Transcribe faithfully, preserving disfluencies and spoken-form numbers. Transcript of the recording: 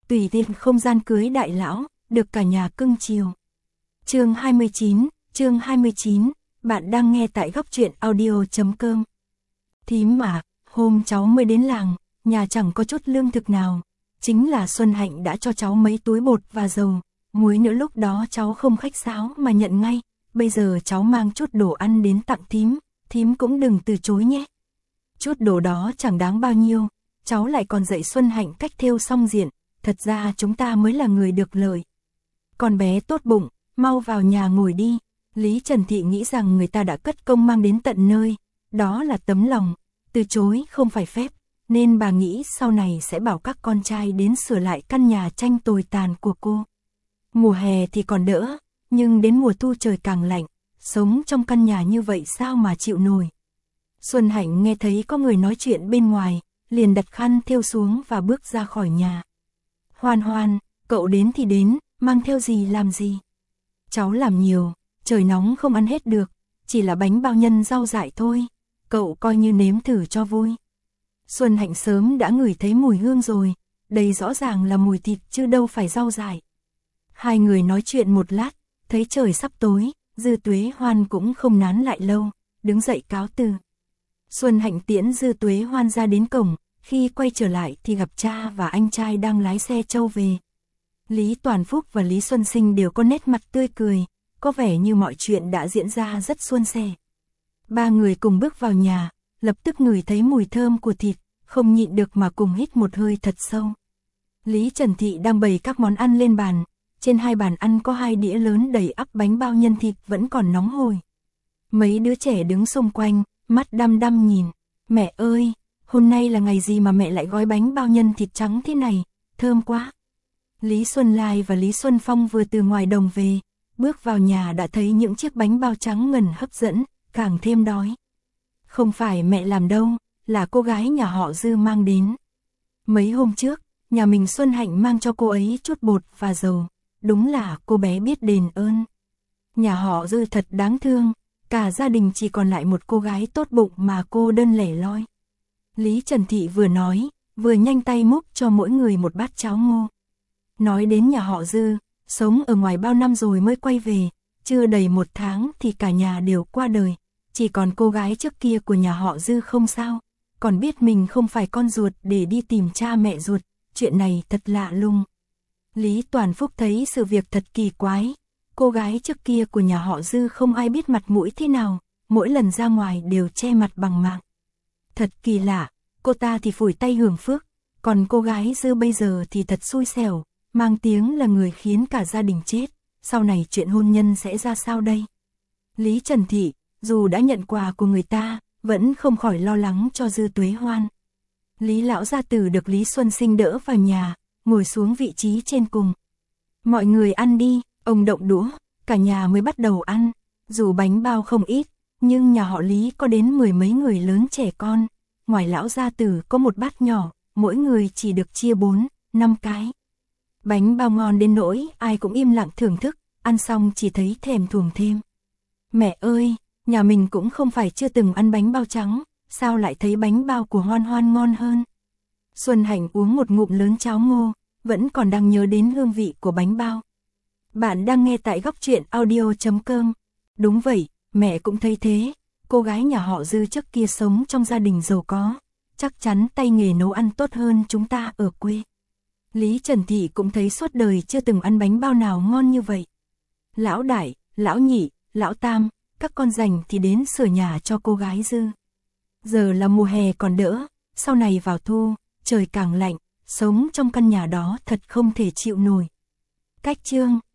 tùy tiện không gian cưới đại lão, được cả nhà cưng chiều. Chương hai mươi chín, chương hai mươi chín, bạn đang nghe tại góc truyện audio chấm com. Thím mà, hôm cháu mới đến làng, nhà chẳng có chút lương thực nào, chính là Xuân Hạnh đã cho cháu mấy túi bột và dầu, muối nữa, lúc đó cháu không khách sáo mà nhận ngay, bây giờ cháu mang chút đồ ăn đến tặng thím, thím cũng đừng từ chối nhé. Chút đồ đó chẳng đáng bao nhiêu, cháu lại còn dạy Xuân Hạnh cách thêu song diện, thật ra chúng ta mới là người được lợi. Con bé tốt bụng, mau vào nhà ngồi đi. Lý Trần Thị nghĩ rằng người ta đã cất công mang đến tận nơi, đó là tấm lòng, từ chối không phải phép, nên bà nghĩ sau này sẽ bảo các con trai đến sửa lại căn nhà tranh tồi tàn của cô. Mùa hè thì còn đỡ, nhưng đến mùa thu trời càng lạnh, sống trong căn nhà như vậy sao mà chịu nổi. Xuân Hạnh nghe thấy có người nói chuyện bên ngoài, liền đặt khăn thêu xuống và bước ra khỏi nhà. Hoan Hoan, cậu đến thì đến, mang theo gì làm gì? Cháu làm nhiều, trời nóng không ăn hết được, chỉ là bánh bao nhân rau dại thôi, cậu coi như nếm thử cho vui. Xuân Hạnh sớm đã ngửi thấy mùi hương rồi, đây rõ ràng là mùi thịt chứ đâu phải rau dại. Hai người nói chuyện một lát, thấy trời sắp tối, Dư Tuế Hoan cũng không nán lại lâu, đứng dậy cáo từ. Xuân Hạnh tiễn Dư Tuế Hoan ra đến cổng, khi quay trở lại thì gặp cha và anh trai đang lái xe trâu về. Lý Toàn Phúc và Lý Xuân Sinh đều có nét mặt tươi cười, có vẻ như mọi chuyện đã diễn ra rất suôn sẻ. Ba người cùng bước vào nhà, lập tức ngửi thấy mùi thơm của thịt, không nhịn được mà cùng hít một hơi thật sâu. Lý Trần Thị đang bày các món ăn lên bàn, trên hai bàn ăn có hai đĩa lớn đầy ắp bánh bao nhân thịt vẫn còn nóng hổi. Mấy đứa trẻ đứng xung quanh, mắt đăm đăm nhìn, mẹ ơi, hôm nay là ngày gì mà mẹ lại gói bánh bao nhân thịt trắng thế này, thơm quá. Lý Xuân Lai và Lý Xuân Phong vừa từ ngoài đồng về, bước vào nhà đã thấy những chiếc bánh bao trắng ngần hấp dẫn, càng thêm đói. Không phải mẹ làm đâu, là cô gái nhà họ Dư mang đến. Mấy hôm trước, nhà mình Xuân Hạnh mang cho cô ấy chút bột và dầu, đúng là cô bé biết đền ơn. Nhà họ Dư thật đáng thương, cả gia đình chỉ còn lại một cô gái tốt bụng mà cô đơn lẻ loi. Lý Trần Thị vừa nói, vừa nhanh tay múc cho mỗi người một bát cháo ngô. Nói đến nhà họ Dư, sống ở ngoài bao năm rồi mới quay về, chưa đầy một tháng thì cả nhà đều qua đời, chỉ còn cô gái trước kia của nhà họ Dư không sao, còn biết mình không phải con ruột để đi tìm cha mẹ ruột, chuyện này thật lạ lùng. Lý Toàn Phúc thấy sự việc thật kỳ quái, cô gái trước kia của nhà họ Dư không ai biết mặt mũi thế nào, mỗi lần ra ngoài đều che mặt bằng mạng. Thật kỳ lạ, cô ta thì phủi tay hưởng phước, còn cô gái Dư bây giờ thì thật xui xẻo, mang tiếng là người khiến cả gia đình chết, sau này chuyện hôn nhân sẽ ra sao đây? Lý Trần Thị, dù đã nhận quà của người ta, vẫn không khỏi lo lắng cho Dư Tuế Hoan. Lý lão gia tử được Lý Xuân Sinh đỡ vào nhà, ngồi xuống vị trí trên cùng. Mọi người ăn đi, ông động đũa, cả nhà mới bắt đầu ăn, dù bánh bao không ít, nhưng nhà họ Lý có đến mười mấy người lớn trẻ con, ngoài lão gia tử có một bát nhỏ, mỗi người chỉ được chia bốn, năm cái. Bánh bao ngon đến nỗi ai cũng im lặng thưởng thức, ăn xong chỉ thấy thèm thuồng thêm. Mẹ ơi, nhà mình cũng không phải chưa từng ăn bánh bao trắng, sao lại thấy bánh bao của Hoan Hoan ngon hơn? Xuân Hạnh uống một ngụm lớn cháo ngô, vẫn còn đang nhớ đến hương vị của bánh bao. Bạn đang nghe tại góc truyện audio chấm com. Đúng vậy, mẹ cũng thấy thế, cô gái nhà họ Dư trước kia sống trong gia đình giàu có, chắc chắn tay nghề nấu ăn tốt hơn chúng ta ở quê. Lý Trần Thị cũng thấy suốt đời chưa từng ăn bánh bao nào ngon như vậy. Lão đại, lão nhị, lão tam, các con rảnh thì đến sửa nhà cho cô gái Dư. Giờ là mùa hè còn đỡ, sau này vào thu, trời càng lạnh, sống trong căn nhà đó thật không thể chịu nổi. Cách chương